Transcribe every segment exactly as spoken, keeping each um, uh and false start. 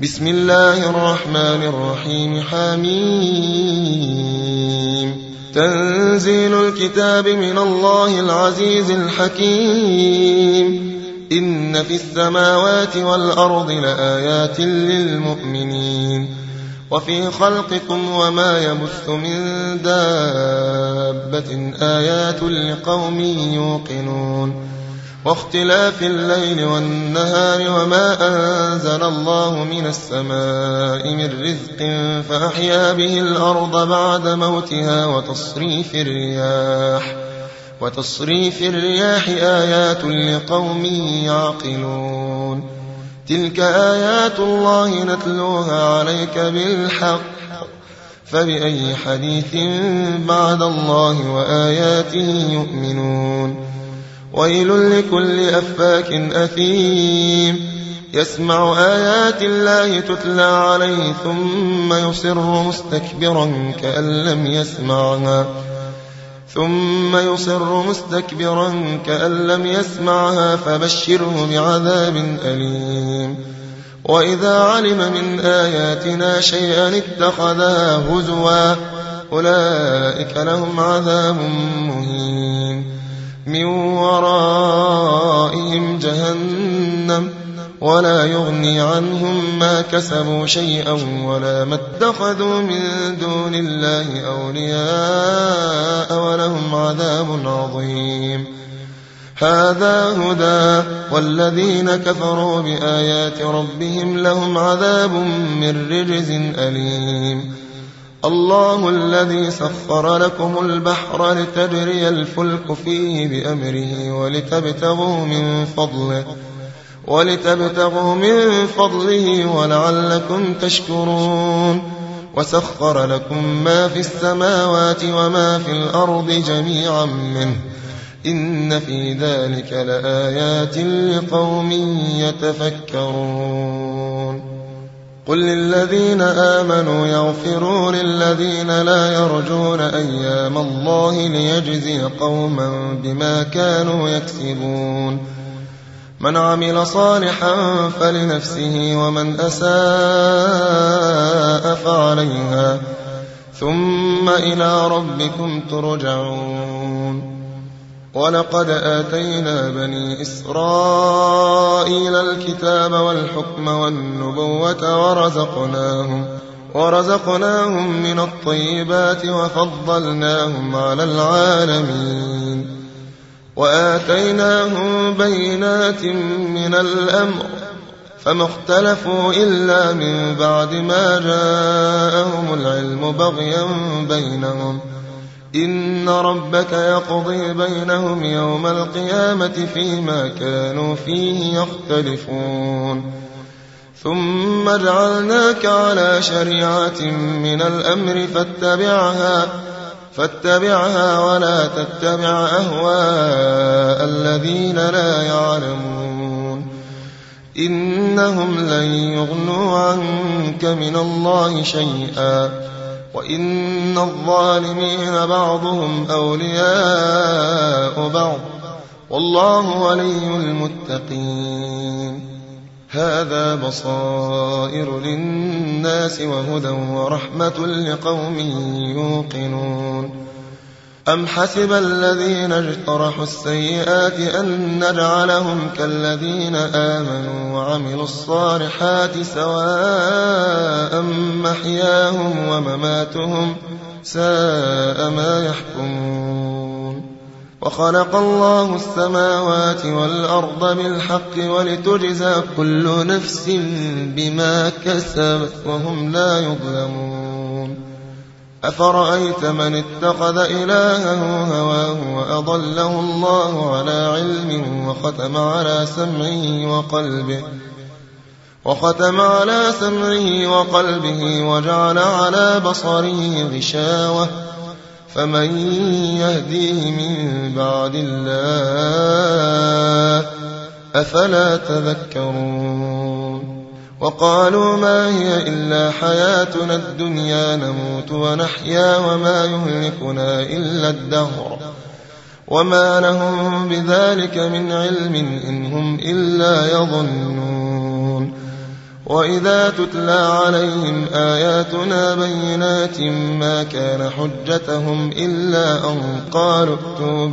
بسم الله الرحمن الرحيم. حميم. تنزيل الكتاب من الله العزيز الحكيم. إن في السماوات والأرض لآيات للمؤمنين وفي خلقكم وما يبث من دابة آيات لقوم يوقنون واختلاف الليل والنهار وما أنزل الله من السماء من رزق فأحيا به الأرض بعد موتها وتصريف الرياح وتصريف الرياح آيات لقوم يعقلون. تلك آيات الله نتلوها عليك بالحق فبأي حديث بعد الله وآياته يؤمنون. ويل لكل أفاك أثيم يسمع آيات الله تتلى عليه ثم يصر مستكبرا كأن لم يسمعها ثم يصر مستكبرا كأن لم يسمعها فبشره بعذاب أليم. وإذا علم من آياتنا شيئا اتخذها هزوا أولئك لهم عذاب مهين من ورائهم جهنم ولا يغني عنهم ما كسبوا شيئا ولا ما اتخذوا من دون الله أولياء ولهم عذاب عظيم. هذا هدى والذين كفروا بآيات ربهم لهم عذاب من رجز أليم. الله الذي سخر لكم البحر لتجري الفلك فيه بأمره ولتبتغوا من فضله ولتبتغوا من فضله ولعلكم تشكرون. وسخر لكم ما في السماوات وما في الأرض جميعا منه إن في ذلك لآيات لقوم يتفكرون. قل للذين آمنوا يغفروا للذين لا يرجون أيام الله ليجزي قوما بما كانوا يكسبون. من عمل صالحا فلنفسه ومن أساء فعليها ثم إلى ربكم ترجعون. ولقد آتينا بني إسرائيل الكتاب والحكم والنبوة ورزقناهم, ورزقناهم من الطيبات وفضلناهم على العالمين. وآتيناهم بينات من الأمر فما اختلفوا إلا من بعد ما جاءهم العلم بغيا بينهم. إن ربك يقضي بينهم يوم القيامة فيما كانوا فيه يختلفون. ثم جعلناك على شريعة من الأمر فاتبعها فاتبعها ولا تتبع أهواء الذين لا يعلمون. إنهم لن يغنوا عنك من الله شيئا وإن الظالمين بعضهم أولياء بعض والله ولي المتقين. هذا بصائر للناس وهدى ورحمة لقوم يوقنون. أم حسب الذين اجترحوا السيئات أن نجعلهم كالذين آمنوا وعملوا الصالحات سواء محياهم ومماتهم ساء ما يحكمون. وخلق الله السماوات والأرض بالحق ولتجزى كل نفس بما كسبت وهم لا يظلمون. أفرأيت من اتخذ إلهه هواه وأضله الله على علم وختم على سمعه وقلبه وختم على سمعه وقلبه وجعل على بصره غشاوة فمن يهديه من بعد الله أفلا تذكرون. وقالوا ما هي إلا حياتنا الدنيا نموت ونحيا وما يهلكنا إلا الدهر وما لهم بذلك من علم إن هم إلا يظنون. وإذا تتلى عليهم آياتنا بينات ما كان حجتهم إلا أن قالوا ائتوا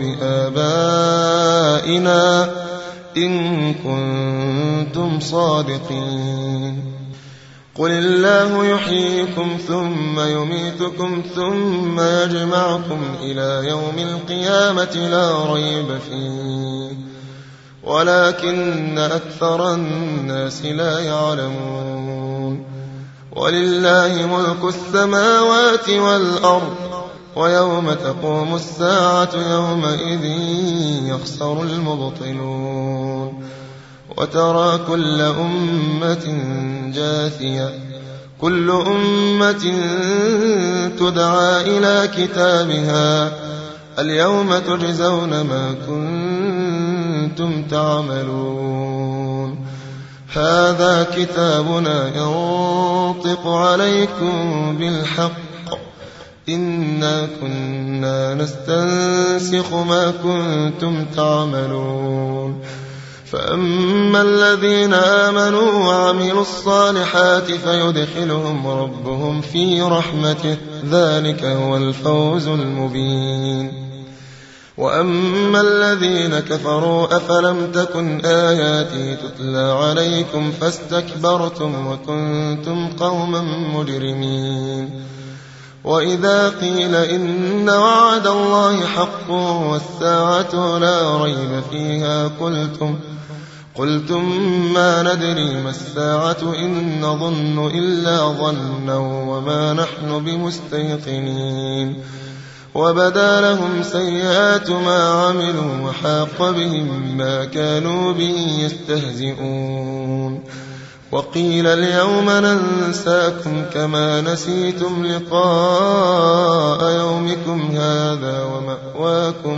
بآبائنا إن كنتم صادقين قل الله يحييكم ثم يميتكم ثم يجمعكم إلى يوم القيامة لا ريب فيه ولكن أكثر الناس لا يعلمون ولله ملك السماوات والأرض ويوم تقوم الساعة يومئذ يخسر المبطلون وترى كل أمة جاثية كل أمة تدعى إلى كتابها اليوم تجزون ما كنتم تعملون هذا كتابنا ينطق عليكم بالحق إنا كنا نستنسخ ما كنتم تعملون فأما الذين آمنوا وعملوا الصالحات فيدخلهم ربهم في رحمته ذلك هو الفوز المبين وأما الذين كفروا أفلم تكن آياتي تتلى عليكم فاستكبرتم وكنتم قوما مجرمين وإذا قيل إن وعد الله حق والساعة لا ريب فيها قلتم قلتم ما ندري ما الساعة إن نظن إلا ظنا وما نحن بمستيقنين وبدا لهم سيئات ما عملوا وحاق بهم ما كانوا به يستهزئون وقيل اليوم ننساكم كما نسيتم لقاء يومكم هذا ومأواكم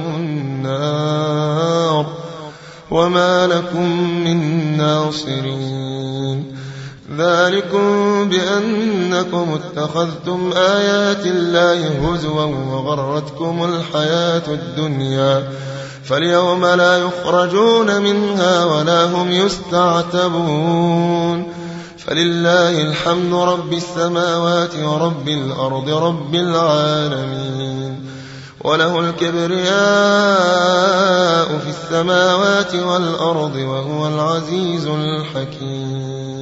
النار وما لكم من ناصرين ذلكم بأنكم اتخذتم آيات الله هزوا وغرتكم الحياة الدنيا فاليوم لا يخرجون منها ولا هم يستعتبون فلله الحمد رب السماوات ورب الأرض رب العالمين وله الكبرياء في السماوات والأرض وهو العزيز الحكيم